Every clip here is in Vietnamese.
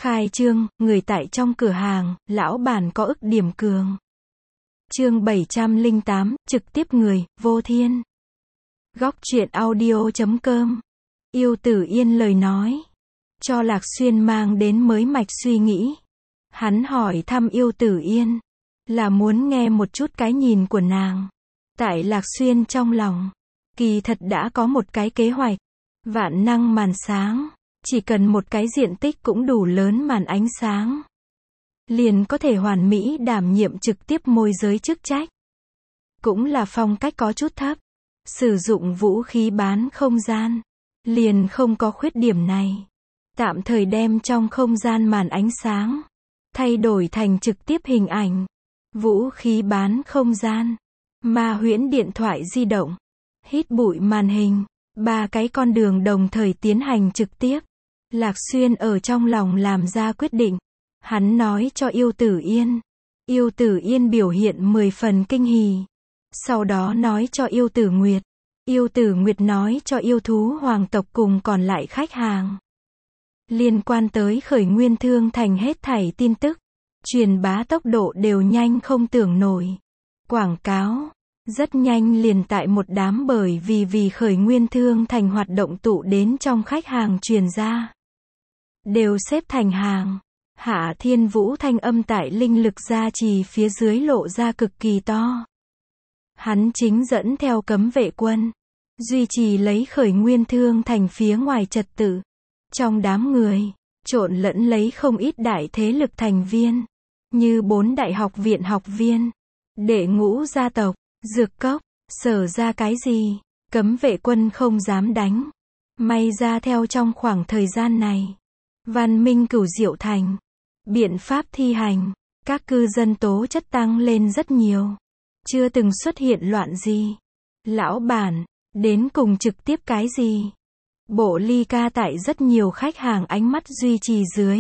Khai trương, người tại trong cửa hàng, lão bản có ức điểm cường. Chương 708, trực tiếp người, Vô Thiên. Góc truyện audio.com. Yêu Tử Yên lời nói, cho Lạc Xuyên mang đến mới mạch suy nghĩ. Hắn hỏi thăm Yêu Tử Yên, là muốn nghe một chút cái nhìn của nàng. Tại Lạc Xuyên trong lòng, kỳ thật đã có một cái kế hoạch. Vạn năng màn sáng, chỉ cần một cái diện tích cũng đủ lớn màn ánh sáng, liền có thể hoàn mỹ đảm nhiệm trực tiếp môi giới chức trách. Cũng là phong cách có chút thấp, sử dụng vũ khí bán không gian, liền không có khuyết điểm này. Tạm thời đem trong không gian màn ánh sáng thay đổi thành trực tiếp hình ảnh, vũ khí bán không gian, ma huyễn điện thoại di động, hít bụi màn hình, 3 cái con đường đồng thời tiến hành trực tiếp. Lạc Xuyên ở trong lòng làm ra quyết định. Hắn nói cho Yêu Tử Yên. Yêu Tử Yên biểu hiện 10 phần kinh hỉ. Sau đó nói cho Yêu Tử Nguyệt. Yêu Tử Nguyệt nói cho yêu thú hoàng tộc cùng còn lại khách hàng. Liên quan tới khởi nguyên thương thành hết thảy tin tức, truyền bá tốc độ đều nhanh không tưởng nổi. Quảng cáo rất nhanh liền tại một đám bởi vì khởi nguyên thương thành hoạt động tụ đến trong khách hàng truyền ra. Đều xếp thành hàng. Hạ Thiên Vũ thanh âm tại linh lực gia trì phía dưới lộ ra cực kỳ to. Hắn chính dẫn theo cấm vệ quân, duy trì lấy khởi nguyên thương thành phía ngoài trật tự. Trong đám người, trộn lẫn lấy không ít đại thế lực thành viên, như 4 đại học viện học viên, đệ ngũ gia tộc, dược cốc, sở ra cái gì, cấm vệ quân không dám đánh. May ra theo trong khoảng thời gian này, văn minh Cửu Diệu Thành, biện pháp thi hành, các cư dân tố chất tăng lên rất nhiều. Chưa từng xuất hiện loạn gì. Lão bản, đến cùng trực tiếp cái gì? Bộ ly ca tại rất nhiều khách hàng ánh mắt duy trì dưới.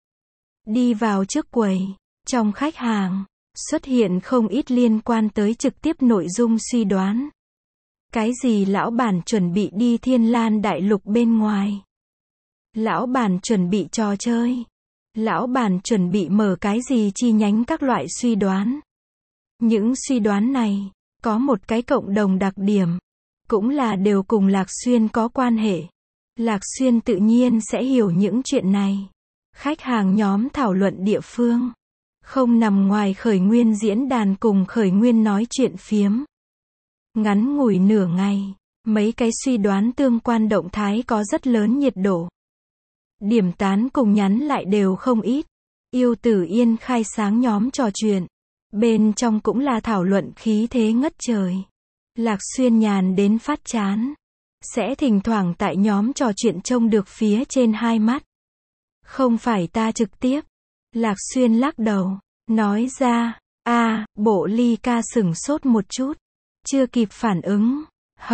Đi vào trước quầy, trong khách hàng, xuất hiện không ít liên quan tới trực tiếp nội dung suy đoán. Cái gì lão bản chuẩn bị đi Thiên Lan Đại Lục bên ngoài? Lão bản chuẩn bị trò chơi? Lão bản chuẩn bị mở cái gì chi nhánh các loại suy đoán? Những suy đoán này, có một cái cộng đồng đặc điểm, cũng là đều cùng Lạc Xuyên có quan hệ. Lạc Xuyên tự nhiên sẽ hiểu những chuyện này. Khách hàng nhóm thảo luận địa phương, không nằm ngoài khởi nguyên diễn đàn cùng khởi nguyên nói chuyện phiếm. Ngắn ngủi nửa ngày, mấy cái suy đoán tương quan động thái có rất lớn nhiệt độ. Điểm tán cùng nhắn lại đều không ít. Yêu Tử Yên khai sáng nhóm trò chuyện. Bên trong cũng là thảo luận khí thế ngất trời. Lạc Xuyên nhàn đến phát chán. Sẽ thỉnh thoảng tại nhóm trò chuyện trông được phía trên hai mắt. Không phải ta trực tiếp. Lạc Xuyên lắc đầu, nói ra, bộ ly ca sửng sốt một chút. Chưa kịp phản ứng.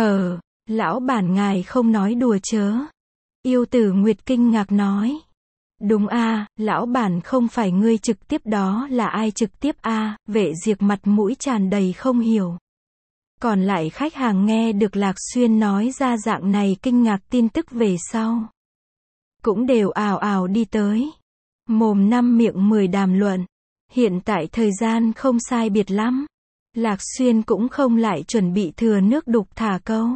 Lão bản ngài không nói đùa chớ. Yêu Tử Nguyệt kinh ngạc nói. Đúng lão bản không phải ngươi trực tiếp đó là ai trực tiếp Vệ Diệp mặt mũi tràn đầy không hiểu. Còn lại khách hàng nghe được Lạc Xuyên nói ra dạng này kinh ngạc tin tức về sau, cũng đều ào ào đi tới. Mồm năm miệng 10 đàm luận. Hiện tại thời gian không sai biệt lắm. Lạc Xuyên cũng không lại chuẩn bị thừa nước đục thả câu.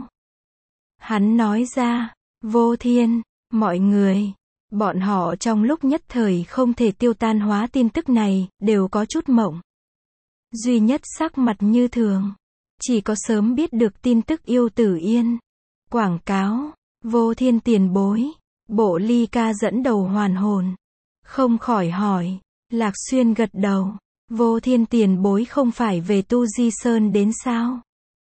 Hắn nói ra, Vô Thiên, mọi người, bọn họ trong lúc nhất thời không thể tiêu tan hóa tin tức này, đều có chút mộng. Duy nhất sắc mặt như thường, chỉ có sớm biết được tin tức Yêu Tử Yên. Quảng cáo, Vô Thiên tiền bối, bộ ly ca dẫn đầu hoàn hồn. Không khỏi hỏi, Lạc Xuyên gật đầu, Vô Thiên tiền bối không phải về Tu Di Sơn đến sao?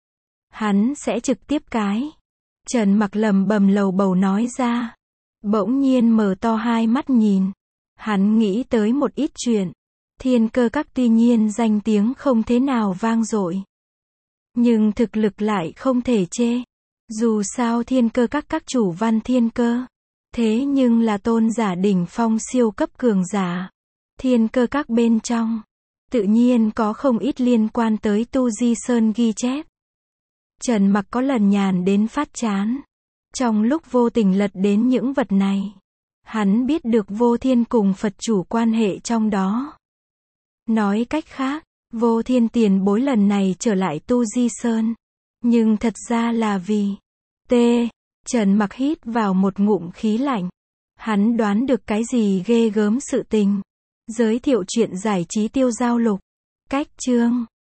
Hắn sẽ trực tiếp cái. Trần Mặc lầm bầm lầu bầu nói ra. Bỗng nhiên mở to hai mắt nhìn. Hắn nghĩ tới một ít chuyện. Thiên Cơ Các tuy nhiên danh tiếng không thế nào vang dội, nhưng thực lực lại không thể chê. Dù sao Thiên Cơ Các các chủ Văn Thiên Cơ, thế nhưng là tôn giả đỉnh phong siêu cấp cường giả. Thiên Cơ Các bên trong, tự nhiên có không ít liên quan tới Tu Di Sơn ghi chép. Trần Mặc có lần nhàn đến phát chán. Trong lúc vô tình lật đến những vật này, Hắn biết được Vô Thiên cùng Phật chủ quan hệ trong đó. Nói cách khác, Vô Thiên tiền bối lần này trở lại Tu Di Sơn. Nhưng thật ra là vì T. Trần Mặc hít vào một ngụm khí lạnh. Hắn đoán được cái gì ghê gớm sự tình. Giới thiệu chuyện giải trí tiêu giao lục. Cách chương